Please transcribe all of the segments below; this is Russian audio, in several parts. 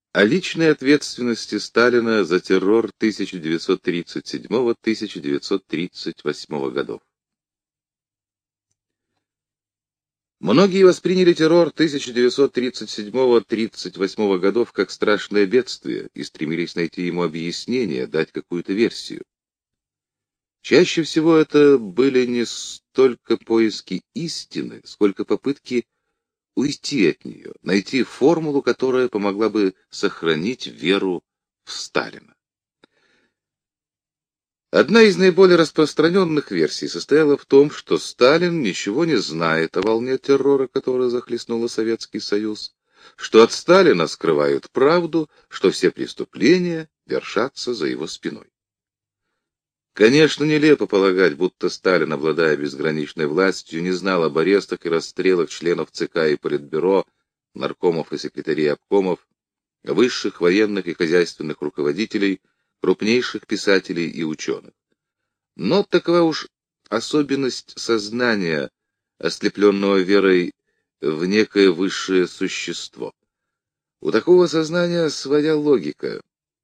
О личной ответственности Сталина за террор 1937-1938 годов. Многие восприняли террор 1937-1938 годов как страшное бедствие и стремились найти ему объяснение, дать какую-то версию. Чаще всего это были не столько поиски истины, сколько попытки уйти от нее, найти формулу, которая помогла бы сохранить веру в Сталина. Одна из наиболее распространенных версий состояла в том, что Сталин ничего не знает о волне террора, которая захлестнула Советский Союз, что от Сталина скрывают правду, что все преступления вершатся за его спиной. Конечно, нелепо полагать, будто Сталин, обладая безграничной властью, не знал об арестах и расстрелах членов ЦК и Политбюро, наркомов и секретарей обкомов, высших военных и хозяйственных руководителей, крупнейших писателей и ученых. Но такова уж особенность сознания, ослепленного верой в некое высшее существо. У такого сознания своя логика.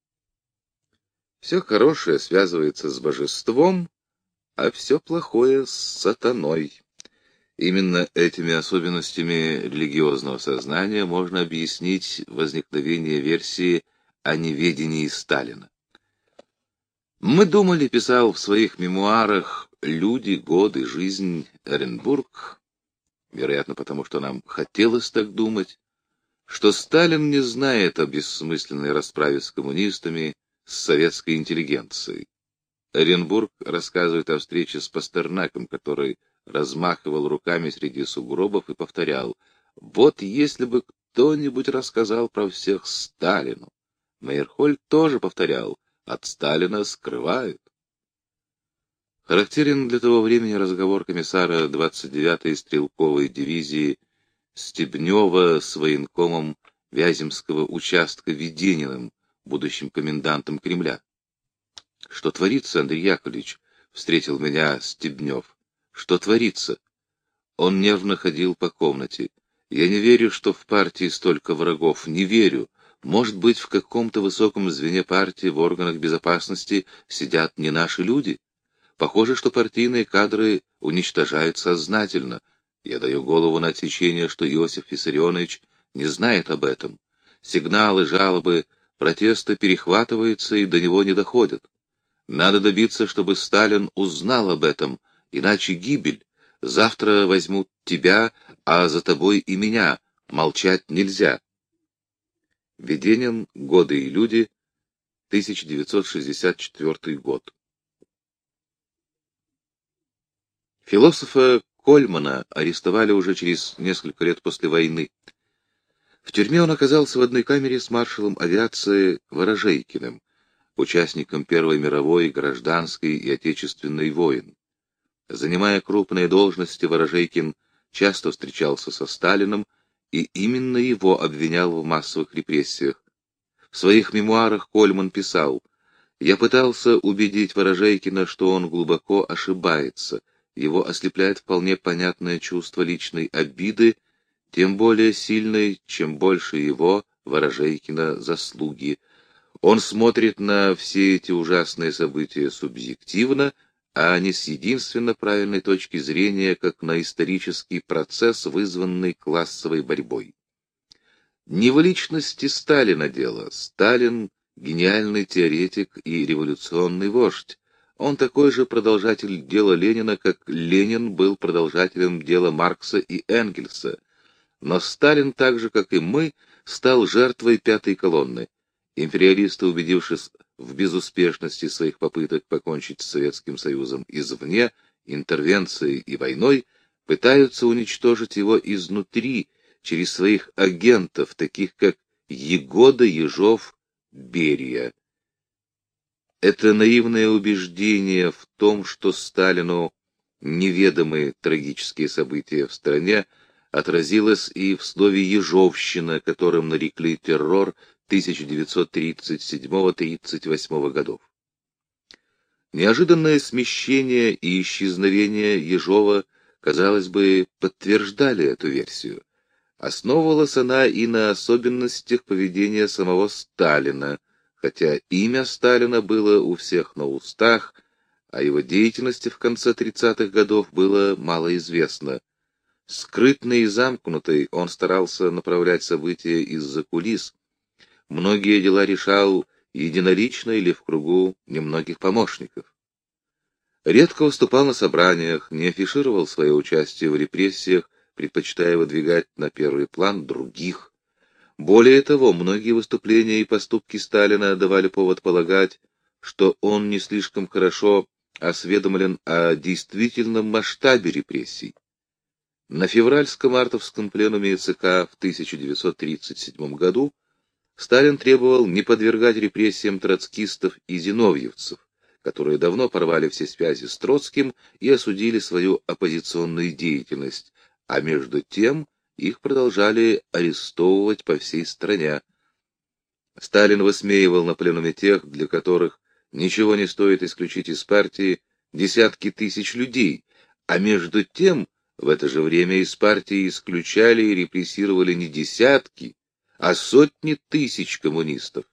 Все хорошее связывается с божеством, а все плохое с сатаной. Именно этими особенностями религиозного сознания можно объяснить возникновение версии о неведении Сталина. Мы думали, писал в своих мемуарах «Люди, годы, жизнь» Эренбург, вероятно, потому что нам хотелось так думать, что Сталин не знает о бессмысленной расправе с коммунистами, с советской интеллигенцией. Эренбург рассказывает о встрече с Пастернаком, который размахивал руками среди сугробов и повторял: «Вот если бы кто-нибудь рассказал про всех Сталину». Мейерхольд тоже повторял: «От Сталина скрывают». Характерен для того времени разговор комиссара 29-й стрелковой дивизии Стебнева с военкомом Вяземского участка Ведениным, будущим комендантом Кремля. «Что творится, Андрей Яковлевич?» — встретил меня Стебнев. «Что творится?» Он нервно ходил по комнате. «Я не верю, что в партии столько врагов. Не верю. Может быть, в каком-то высоком звене партии, в органах безопасности сидят не наши люди? Похоже, что партийные кадры уничтожают сознательно. Я даю голову на отсечение, что Иосиф Виссарионович не знает об этом. Сигналы, жалобы, протесты перехватываются и до него не доходят. Надо добиться, чтобы Сталин узнал об этом, иначе гибель. Завтра возьмут тебя, а за тобой и меня. Молчать нельзя». Веденин, «Годы и люди», 1964 год. Философа Кольмана арестовали уже через несколько лет после войны. В тюрьме он оказался в одной камере с маршалом авиации Ворожейкиным, участником Первой мировой, гражданской и отечественной войн. Занимая крупные должности, Ворожейкин часто встречался со Сталиным, и именно его обвинял в массовых репрессиях. В своих мемуарах Кольман писал: «Я пытался убедить Ворожейкина, что он глубоко ошибается. Его ослепляет вполне понятное чувство личной обиды, тем более сильной, чем больше его, Ворожейкина, заслуги. Он смотрит на все эти ужасные события субъективно, а не с единственно правильной точки зрения, как на исторический процесс, вызванный классовой борьбой. Не в личности Сталина дело. Сталин — гениальный теоретик и революционный вождь. Он такой же продолжатель дела Ленина, как Ленин был продолжателем дела Маркса и Энгельса. Но Сталин, так же, как и мы, стал жертвой пятой колонны. Империалисты, убедившись в безуспешности своих попыток покончить с Советским Союзом извне, интервенцией и войной, пытаются уничтожить его изнутри, через своих агентов, таких как Егода, Ежов, Берия. Это наивное убеждение в том, что Сталину неведомы трагические события в стране, отразилось и в слове «ежовщина», которым нарекли террор 1937-1938 годов. Неожиданное смещение и исчезновение Ежова, казалось бы, подтверждали эту версию. Основывалась она и на особенностях поведения самого Сталина, хотя имя Сталина было у всех на устах, а его деятельности в конце 30-х годов было мало известно. Скрытный и замкнутый, он старался направлять события из-за кулис. Многие дела решал единолично или в кругу немногих помощников. Редко выступал на собраниях, не афишировал свое участие в репрессиях, предпочитая выдвигать на первый план других. Более того, многие выступления и поступки Сталина давали повод полагать, что он не слишком хорошо осведомлен о действительном масштабе репрессий. На февральско-мартовском пленуме ЦК в 1937 году Сталин требовал не подвергать репрессиям троцкистов и зиновьевцев, которые давно порвали все связи с Троцким и осудили свою оппозиционную деятельность, а между тем их продолжали арестовывать по всей стране. Сталин высмеивал на пленуме тех, для которых ничего не стоит исключить из партии десятки тысяч людей, а между тем в это же время из партии исключали и репрессировали не десятки, а сотни тысяч коммунистов.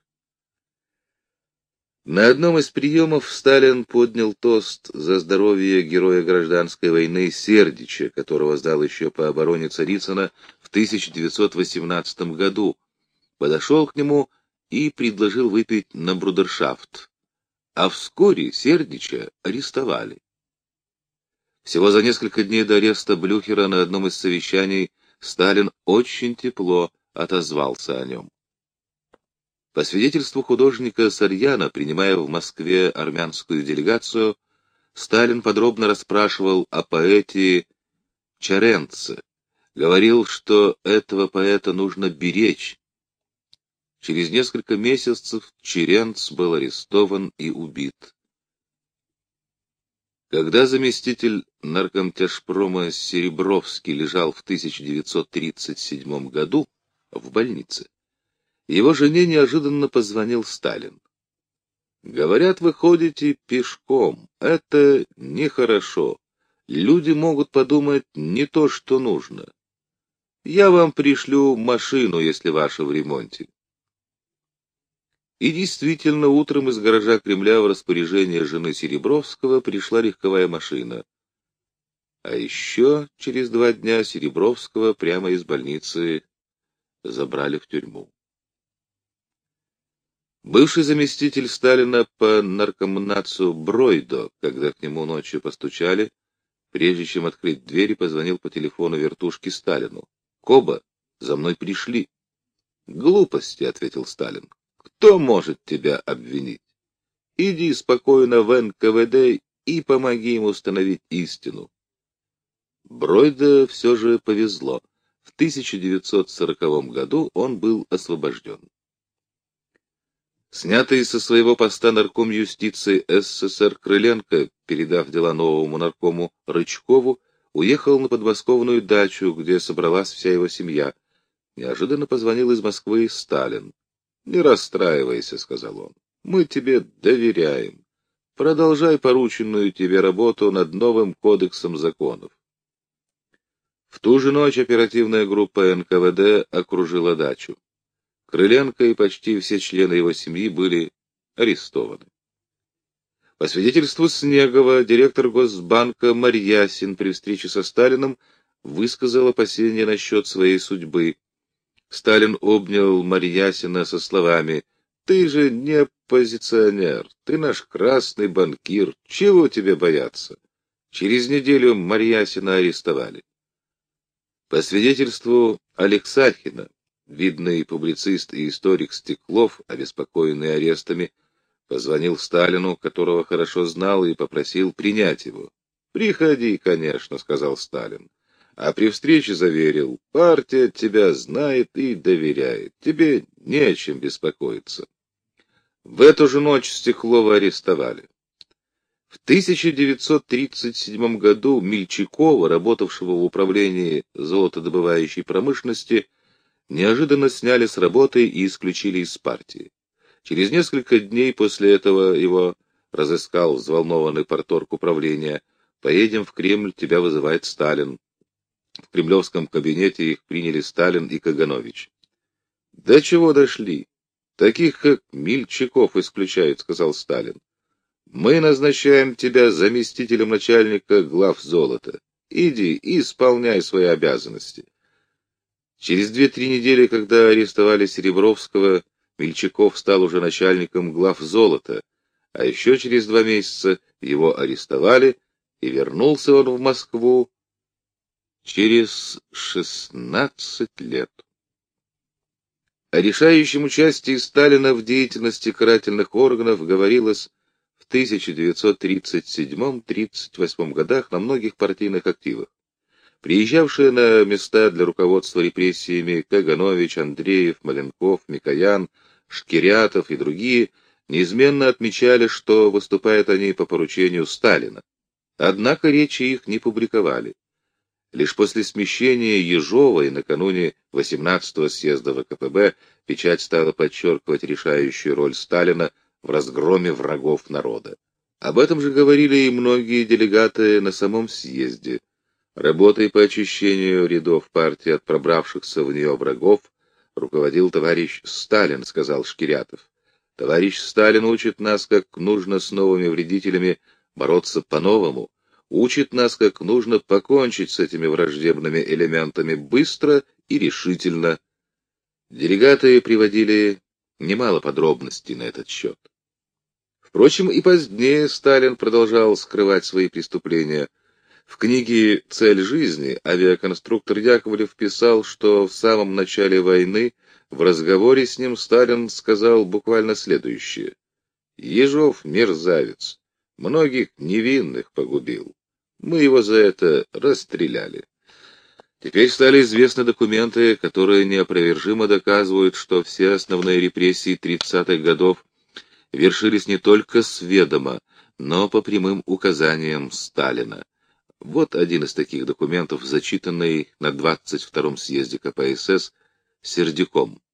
На одном из приемов Сталин поднял тост за здоровье героя гражданской войны Сердича, которого сдал еще по обороне Царицына в 1918 году, подошел к нему и предложил выпить на брудершафт. А вскоре Сердича арестовали. Всего за несколько дней до ареста Блюхера на одном из совещаний Сталин очень тепло отозвался о нем. По свидетельству художника Сарьяна, принимая в Москве армянскую делегацию, Сталин подробно расспрашивал о поэте Чаренце, говорил, что этого поэта нужно беречь. Через несколько месяцев Черенц был арестован и убит. Когда заместитель наркомтяжпрома Серебровский лежал в 1937 году в больнице, его жене неожиданно позвонил Сталин. «Говорят, вы ходите пешком. Это нехорошо. Люди могут подумать не то, что нужно. Я вам пришлю машину, если ваша в ремонте». И действительно, утром из гаража Кремля в распоряжение жены Серебровского пришла легковая машина. А еще через 2 дня Серебровского прямо из больницы забрали в тюрьму. Бывший заместитель Сталина по наркомнацу Бройдо, когда к нему ночью постучали, прежде чем открыть дверь, позвонил по телефону вертушки Сталину. «Коба, за мной пришли». «Глупости», — ответил Сталин. «Кто может тебя обвинить? Иди спокойно в НКВД и помоги им установить истину». Бройдо все же повезло. В 1940 году он был освобожден. Снятый со своего поста нарком юстиции СССР Крыленко, передав дела новому наркому Рычкову, уехал на подмосковную дачу, где собралась вся его семья. Неожиданно позвонил из Москвы Сталин. «Не расстраивайся», — сказал он, — «мы тебе доверяем. Продолжай порученную тебе работу над новым кодексом законов». В ту же ночь оперативная группа НКВД окружила дачу. Крыленко и почти все члены его семьи были арестованы. По свидетельству Снегова, директор Госбанка Марьясин при встрече со Сталиным высказал опасения насчет своей судьбы. Сталин обнял Марьясина со словами: «Ты же не оппозиционер, ты наш красный банкир, чего тебе бояться?» Через неделю Марьясина арестовали. По свидетельству Алексахина, видный публицист и историк Стеклов, обеспокоенный арестами, позвонил Сталину, которого хорошо знал, и попросил принять его. «Приходи, конечно», — сказал Сталин. А при встрече заверил: «Партия тебя знает и доверяет, тебе не о чем беспокоиться». В эту же ночь Стеклова арестовали. В 1937 году Мельчакова, работавшего в управлении золотодобывающей промышленности, неожиданно сняли с работы и исключили из партии. Через несколько дней после этого его разыскал взволнованный парторг управления: «Поедем в Кремль, тебя вызывает Сталин». В кремлевском кабинете их приняли Сталин и Каганович. «До чего дошли? Таких, как Мельчаков, исключают», — сказал Сталин. «Мы назначаем тебя заместителем начальника главзолота. Иди и исполняй свои обязанности». Через 2-3 недели, когда арестовали Серебровского, Мельчаков стал уже начальником главзолота, а еще через 2 месяца его арестовали, и вернулся он в Москву через 16 лет. О решающем участии Сталина в деятельности карательных органов говорилось в 1937-38 годах на многих партийных активах. Приезжавшие на места для руководства репрессиями Каганович, Андреев, Маленков, Микоян, Шкирятов и другие неизменно отмечали, что выступают они по поручению Сталина. Однако речи их не публиковали. Лишь после смещения Ежова и накануне 18-го съезда ВКПБ печать стала подчеркивать решающую роль Сталина в разгроме врагов народа. Об этом же говорили и многие делегаты на самом съезде. Работой по очищению рядов партии от пробравшихся в нее врагов руководил товарищ Сталин, сказал Шкирятов. Товарищ Сталин учит нас, как нужно с новыми вредителями бороться по-новому, учит нас, как нужно покончить с этими враждебными элементами быстро и решительно. Делегаты приводили немало подробностей на этот счет. Впрочем, и позднее Сталин продолжал скрывать свои преступления. В книге «Цель жизни» авиаконструктор Яковлев писал, что в самом начале войны в разговоре с ним Сталин сказал буквально следующее. «Ежов — мерзавец, многих невинных погубил. Мы его за это расстреляли». Теперь стали известны документы, которые неопровержимо доказывают, что все основные репрессии 30-х годов вершились не только с ведома, но по прямым указаниям Сталина. Вот один из таких документов, зачитанный на 22-м съезде КПСС Сердюком.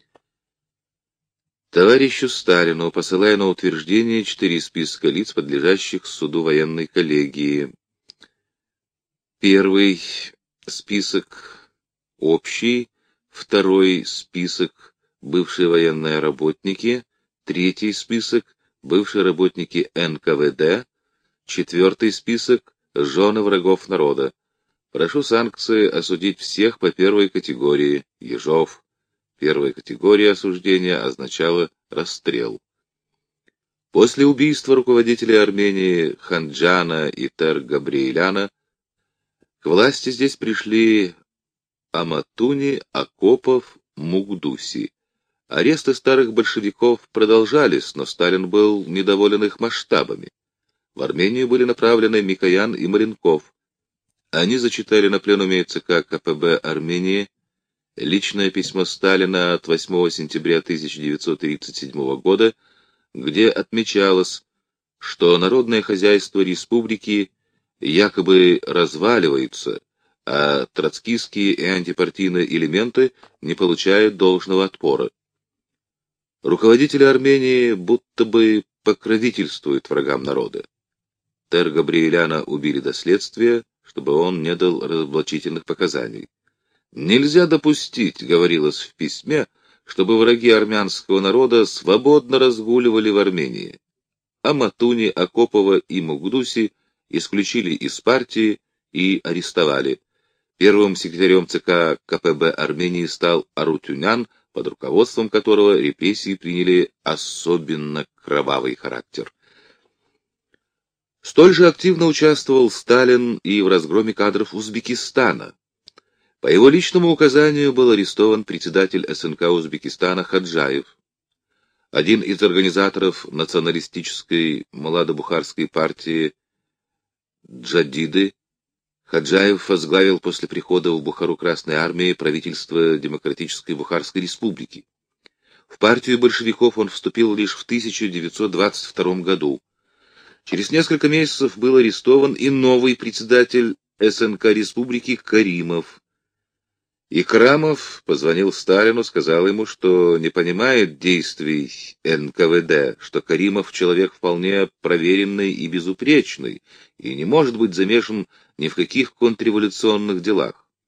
Товарищу Сталину, посылая на утверждение 4 списка лиц, подлежащих суду военной коллегии. Первый список общий, второй список бывшие военные работники, третий список бывшие работники НКВД, четвертый список жены врагов народа. Прошу санкции осудить всех по первой категории. Ежов. Первая категория осуждения означала расстрел. После убийства руководителей Армении Ханджана и Тер-Габриэляна к власти здесь пришли Аматуни, Акопов, Мукдуси. Аресты старых большевиков продолжались, но Сталин был недоволен их масштабами. В Армению были направлены Микоян и Маленков. Они зачитали на пленуме ЦК КПБ Армении личное письмо Сталина от 8 сентября 1937 года, где отмечалось, что народное хозяйство республики якобы разваливается, а троцкистские и антипартийные элементы не получают должного отпора. Руководители Армении будто бы покровительствуют врагам народа. Тер-Габриэляна убили до следствия, чтобы он не дал разоблачительных показаний. «Нельзя допустить», — говорилось в письме, чтобы враги армянского народа свободно разгуливали в Армении. Аматуни, Акопова и Мукдуси исключили из партии и арестовали. Первым секретарем ЦК КПБ Армении стал Арутюнян, под руководством которого репрессии приняли особенно кровавый характер. Столь же активно участвовал Сталин и в разгроме кадров Узбекистана. По его личному указанию был арестован председатель СНК Узбекистана Хаджаев. Один из организаторов националистической младобухарской партии Джадиды, Хаджаев возглавил после прихода в Бухару Красной Армии правительство Демократической Бухарской Республики. В партию большевиков он вступил лишь в 1922 году. Через несколько месяцев был арестован и новый председатель СНК Республики Каримов. Икрамов позвонил Сталину, сказал ему, что не понимает действий НКВД, что Каримов человек вполне проверенный и безупречный, и не может быть замешан ни в каких контрреволюционных делах.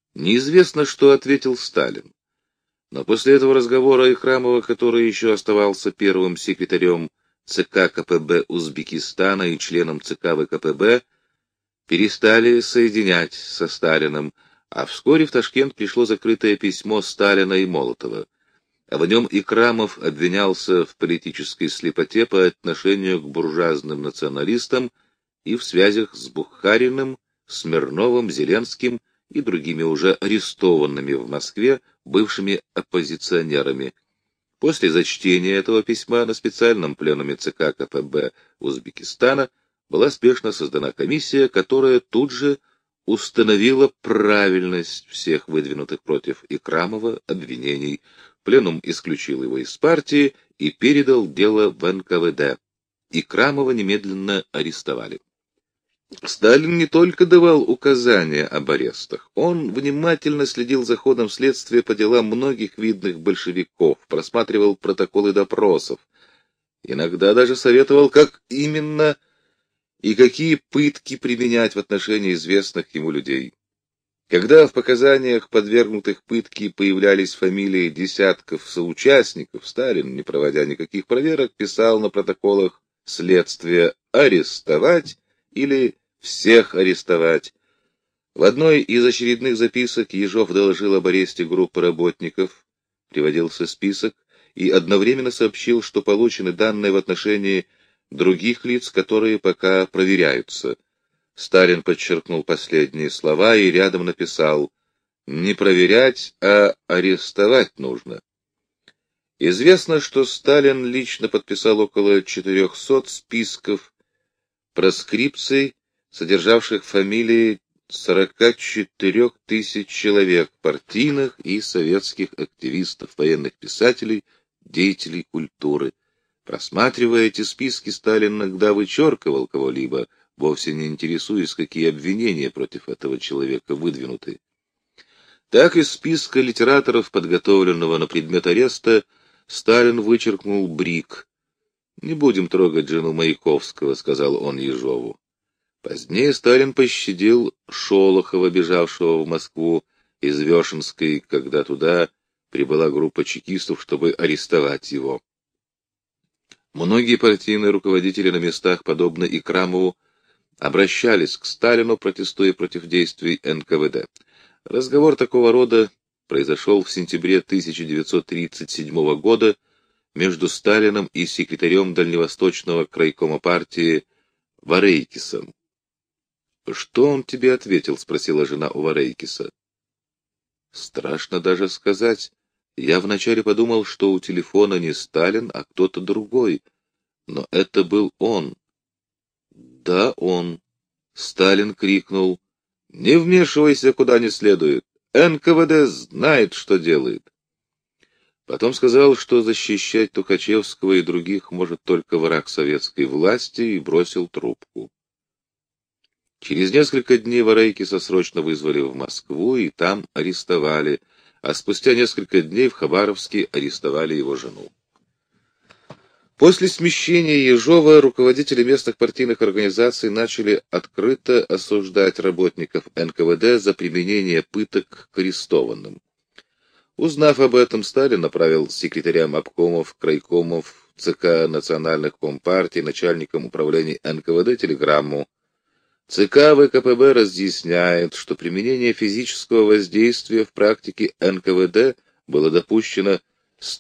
Неизвестно, что ответил Сталин. Но после этого разговора Ихрамова, который еще оставался первым секретарем ЦК КПБ Узбекистана и членом ЦК ВКПБ, перестали соединять со Сталиным, а вскоре в Ташкент пришло закрытое письмо Сталина и Молотова. В нем Икрамов обвинялся в политической слепоте по отношению к буржуазным националистам и в связях с Бухариным, Смирновым, Зеленским и другими уже арестованными в Москве бывшими оппозиционерами. После зачтения этого письма на специальном пленуме ЦК КПБ Узбекистана была спешно создана комиссия, которая тут же установила правильность всех выдвинутых против Икрамова обвинений. Пленум исключил его из партии и передал дело в НКВД. Икрамова немедленно арестовали. Сталин не только давал указания об арестах, он внимательно следил за ходом следствия по делам многих видных большевиков, просматривал протоколы допросов, иногда даже советовал, как именно и какие пытки применять в отношении известных ему людей. Когда в показаниях подвергнутых пытке появлялись фамилии десятков соучастников, Сталин, не проводя никаких проверок, писал на протоколах следствия «арестовать» или «всех арестовать». В одной из очередных записок Ежов доложил об аресте группы работников, приводился список, и одновременно сообщил, что получены данные в отношении других лиц, которые пока проверяются. Сталин подчеркнул последние слова и рядом написал «не проверять, а арестовать нужно». Известно, что Сталин лично подписал около 400 списков проскрипций, содержавших фамилии 44 тысяч человек, партийных и советских активистов, военных писателей, деятелей культуры. Просматривая эти списки, Сталин иногда вычеркивал кого-либо, вовсе не интересуясь, какие обвинения против этого человека выдвинуты. Так из списка литераторов, подготовленного на предмет ареста, Сталин вычеркнул Брик. «Не будем трогать жену Маяковского», — сказал он Ежову. Позднее Сталин пощадил Шолохова, бежавшего в Москву из Вешенской, когда туда прибыла группа чекистов, чтобы арестовать его. Многие партийные руководители на местах, подобно Икрамову, обращались к Сталину, протестуя против действий НКВД. Разговор такого рода произошел в сентябре 1937 года между Сталиным и секретарем Дальневосточного крайкома партии Варейкисом. «Что он тебе ответил?» — спросила жена у Варейкиса. «Страшно даже сказать. Я вначале подумал, что у телефона не Сталин, а кто-то другой. Но это был он». «Да, он». Сталин крикнул: «Не вмешивайся куда не следует. НКВД знает, что делает». Потом сказал, что защищать Тухачевского и других может только враг советской власти, и бросил трубку. Через несколько дней Варейкиса срочно вызвали в Москву и там арестовали, а спустя несколько дней в Хабаровске арестовали его жену. После смещения Ежова руководители местных партийных организаций начали открыто осуждать работников НКВД за применение пыток к арестованным. Узнав об этом, Сталин направил секретарям обкомов, крайкомов, ЦК национальных компартий, начальникам управлений НКВД телеграмму. ЦК ВКПБ разъясняет, что применение физического воздействия в практике НКВД было допущено с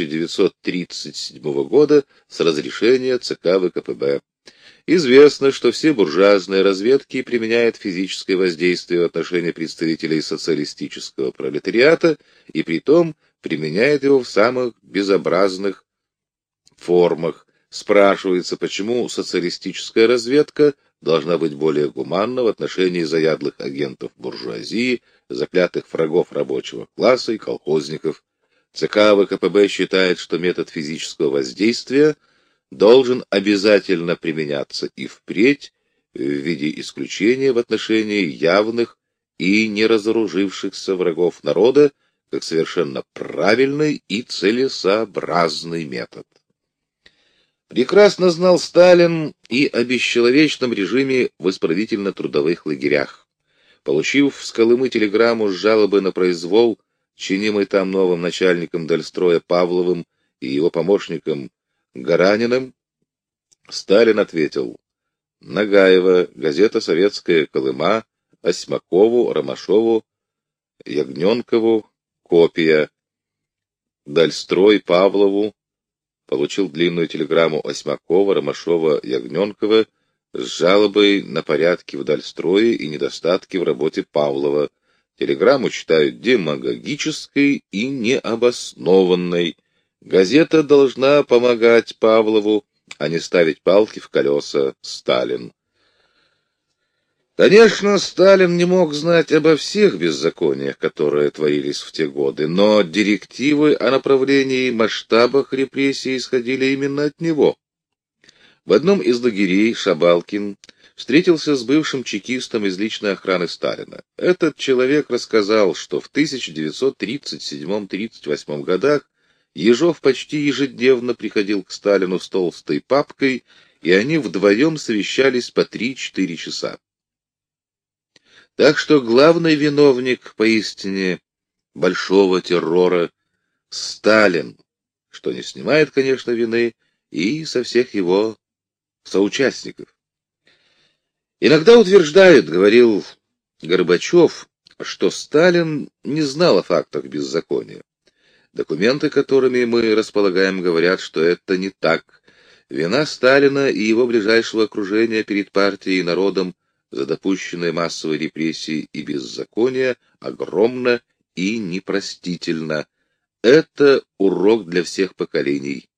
1937 года с разрешения ЦК ВКПБ. Известно, что все буржуазные разведки применяют физическое воздействие в отношении представителей социалистического пролетариата и притом применяют его в самых безобразных формах. Спрашивается, почему социалистическая разведка должна быть более гуманна в отношении заядлых агентов буржуазии, заклятых врагов рабочего класса и колхозников. ЦК ВКПБ считает, что метод физического воздействия должен обязательно применяться и впредь в виде исключения в отношении явных и неразоружившихся врагов народа, как совершенно правильный и целесообразный метод. Прекрасно знал Сталин и о бесчеловечном режиме в исправительно-трудовых лагерях. Получив с Колымы телеграмму с жалобой на произвол, чинимый там новым начальником Дальстроя Павловым и его помощником Гараниным, Сталин ответил: Нагаева, газета «Советская Колыма», Осьмакову, Ромашову, Ягненкову, копия. Дальстрой Павлову. Получил длинную телеграмму Осьмакова, Ромашова, Ягненкова с жалобой на порядки в Дальстрое и недостатки в работе Павлова. Телеграмму считают демагогической и необоснованной. Газета должна помогать Павлову, а не ставить палки в колеса. Сталин. Конечно, Сталин не мог знать обо всех беззакониях, которые творились в те годы, но директивы о направлении и масштабах репрессий исходили именно от него. В одном из лагерей Шабалкин встретился с бывшим чекистом из личной охраны Сталина. Этот человек рассказал, что в 1937-38 годах Ежов почти ежедневно приходил к Сталину с толстой папкой, и они вдвоем совещались по 3-4 часа. Так что главный виновник поистине большого террора — Сталин, что не снимает, конечно, вины и со всех его соучастников. Иногда утверждают, говорил Горбачев, что Сталин не знал о фактах беззакония. Документы, которыми мы располагаем, говорят, что это не так. Вина Сталина и его ближайшего окружения перед партией и народом за допущенные массовые репрессии и беззакония огромна и непростительна. Это урок для всех поколений.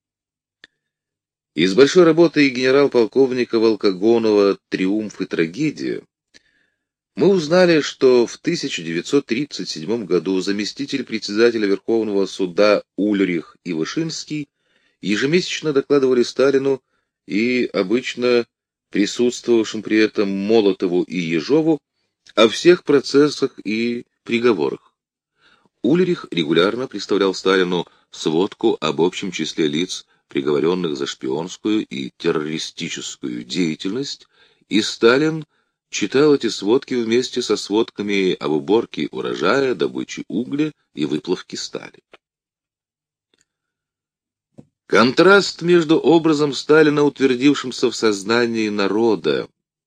Из большой работы генерал-полковника Волкогонова «Триумф и трагедия» мы узнали, что в 1937 году заместитель председателя Верховного суда Ульрих и Вышинский ежемесячно докладывали Сталину и обычно присутствовавшим при этом Молотову и Ежову о всех процессах и приговорах. Ульрих регулярно представлял Сталину сводку об общем числе лиц, приговоренных за шпионскую и террористическую деятельность, и Сталин читал эти сводки вместе со сводками об уборке урожая, добыче угля и выплавке стали. Контраст между образом Сталина, утвердившимся в сознании народа,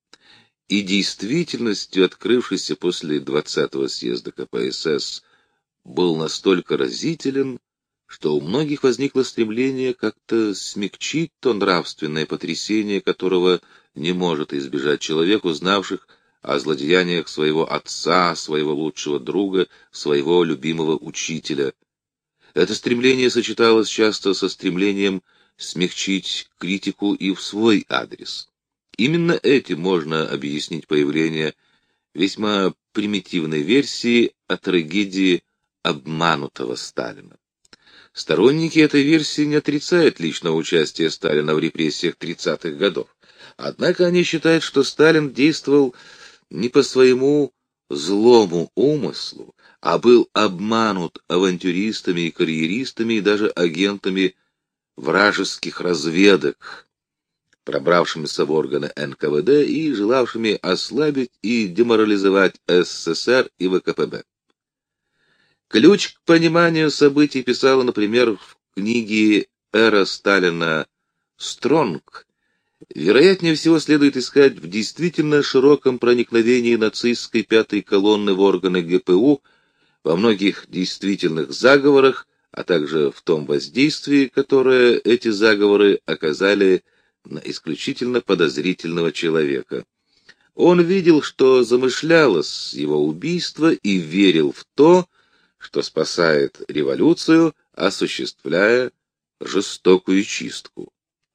и действительностью, открывшейся после 20-го съезда КПСС, был настолько разителен, что у многих возникло стремление как-то смягчить то нравственное потрясение, которого не может избежать человек, узнавших о злодеяниях своего отца, своего лучшего друга, своего любимого учителя. Это стремление сочеталось часто со стремлением смягчить критику и в свой адрес. Именно этим можно объяснить появление весьма примитивной версии о трагедии обманутого Сталина. Сторонники этой версии не отрицают личного участия Сталина в репрессиях 30-х годов. Однако они считают, что Сталин действовал не по своему злому умыслу, а был обманут авантюристами и карьеристами и даже агентами вражеских разведок, пробравшимися в органы НКВД и желавшими ослабить и деморализовать СССР и ВКПБ. Ключ к пониманию событий писала, например, в книге «Эра Сталина» Стронг. Вероятнее всего следует искать в действительно широком проникновении нацистской пятой колонны в органы ГПУ, во многих действительных заговорах, а также в том воздействии, которое эти заговоры оказали на исключительно подозрительного человека. Он видел, что замышлялось его убийство, и верил в то, что спасает революцию, осуществляя жестокую чистку.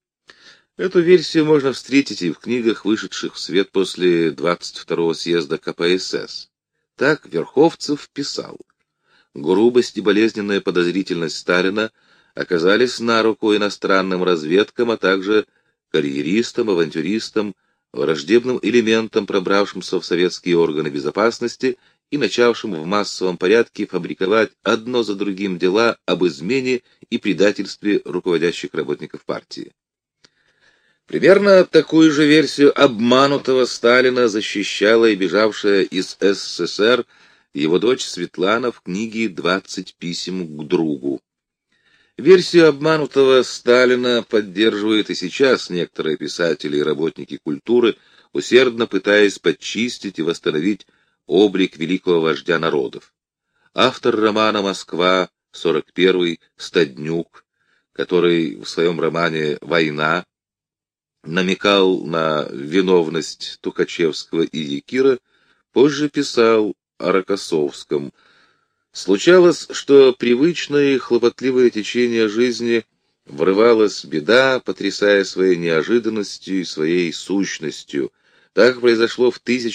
Эту версию можно встретить и в книгах, вышедших в свет после 22-го съезда КПСС. Так Верховцев писал: грубость и болезненная подозрительность Сталина оказались на руку иностранным разведкам, а также карьеристам, авантюристам, враждебным элементам, пробравшимся в советские органы безопасности и начавшим в массовом порядке фабриковать одно за другим дела об измене и предательстве руководящих работников партии. Примерно такую же версию обманутого Сталина защищала и бежавшая из СССР его дочь Светлана в книге «20 писем к другу». Версию обманутого Сталина поддерживают и сейчас некоторые писатели и работники культуры, усердно пытаясь подчистить и восстановить облик великого вождя народов. Автор романа «Москва», 41-й, Стаднюк, который в своем романе «Война» намекал на виновность Тухачевского и Якира, позже писал о Рокоссовском. Случалось, что привычное и хлопотливое течение жизни врывалась беда, потрясая своей неожиданностью и своей сущностью. Так произошло в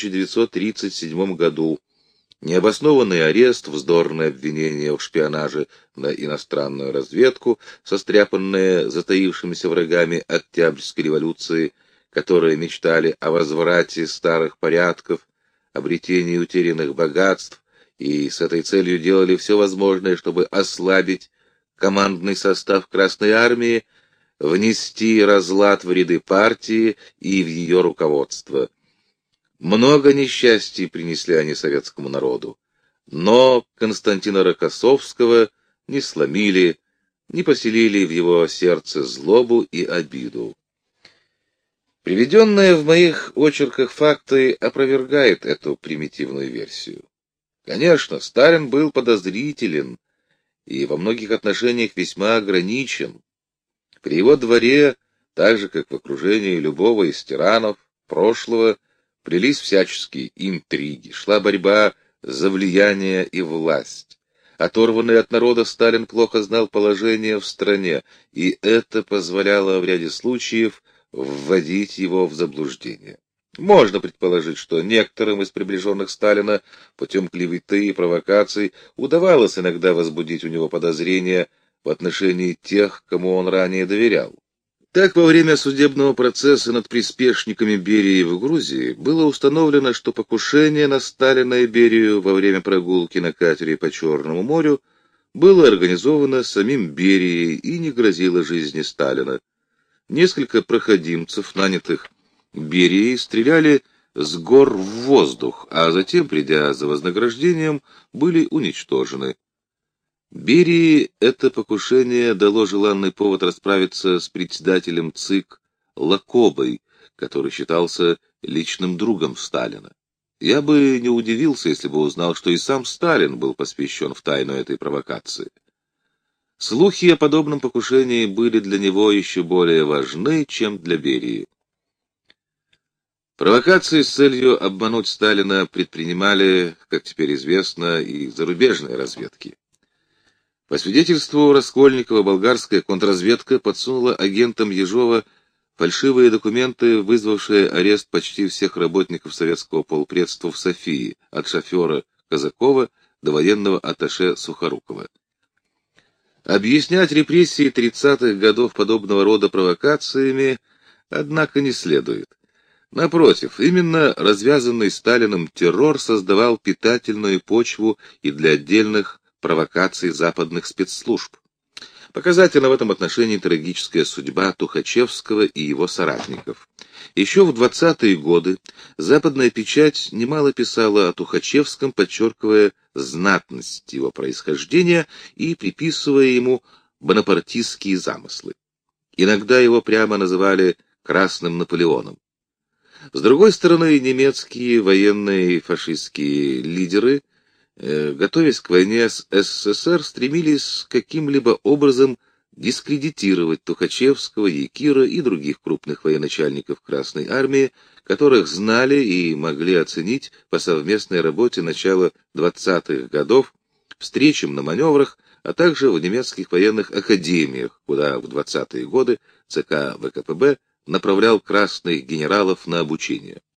1937 году. Необоснованный арест, вздорное обвинение в шпионаже на иностранную разведку, состряпанное затаившимися врагами Октябрьской революции, которые мечтали о возврате старых порядков, обретении утерянных богатств, и с этой целью делали все возможное, чтобы ослабить командный состав Красной Армии, внести разлад в ряды партии и в ее руководство. Много несчастий принесли они советскому народу, но Константина Рокоссовского не сломили, не поселили в его сердце злобу и обиду. Приведенные в моих очерках факты опровергают эту примитивную версию. Конечно, Сталин был подозрителен и во многих отношениях весьма ограничен. При его дворе, так же как в окружении любого из тиранов прошлого, плелись всяческие интриги, шла борьба за влияние и власть. Оторванный от народа, Сталин плохо знал положение в стране, и это позволяло в ряде случаев вводить его в заблуждение. Можно предположить, что некоторым из приближенных Сталина путем клеветы и провокаций удавалось иногда возбудить у него подозрения в отношении тех, кому он ранее доверял. Так, во время судебного процесса над приспешниками Берии в Грузии было установлено, что покушение на Сталина и Берию во время прогулки на катере по Черному морю было организовано самим Берией и не грозило жизни Сталина. Несколько проходимцев, нанятых Берией, стреляли с гор в воздух, а затем, придя за вознаграждением, были уничтожены. Берии это покушение дало желанный повод расправиться с председателем ЦИК Лакобой, который считался личным другом Сталина. Я бы не удивился, если бы узнал, что и сам Сталин был посвящен в тайну этой провокации. Слухи о подобном покушении были для него еще более важны, чем для Берии. Провокации с целью обмануть Сталина предпринимали, как теперь известно, и зарубежные разведки. По свидетельству Раскольникова, болгарская контрразведка подсунула агентам Ежова фальшивые документы, вызвавшие арест почти всех работников советского полпредства в Софии, от шофера Казакова до военного атташе Сухорукова. Объяснять репрессии 30-х годов подобного рода провокациями, однако, не следует. Напротив, именно развязанный Сталиным террор создавал питательную почву и для отдельных провокаций западных спецслужб. Показательна в этом отношении трагическая судьба Тухачевского и его соратников. Еще в 20-е годы западная печать немало писала о Тухачевском, подчеркивая знатность его происхождения и приписывая ему бонапартистские замыслы. Иногда его прямо называли «красным Наполеоном». С другой стороны, немецкие военные и фашистские лидеры, готовясь к войне с СССР, стремились каким-либо образом дискредитировать Тухачевского, Якира и других крупных военачальников Красной Армии, которых знали и могли оценить по совместной работе начала 20-х годов, встречам на маневрах, а также в немецких военных академиях, куда в 20-е годы ЦК ВКПБ направлял красных генералов на обучение.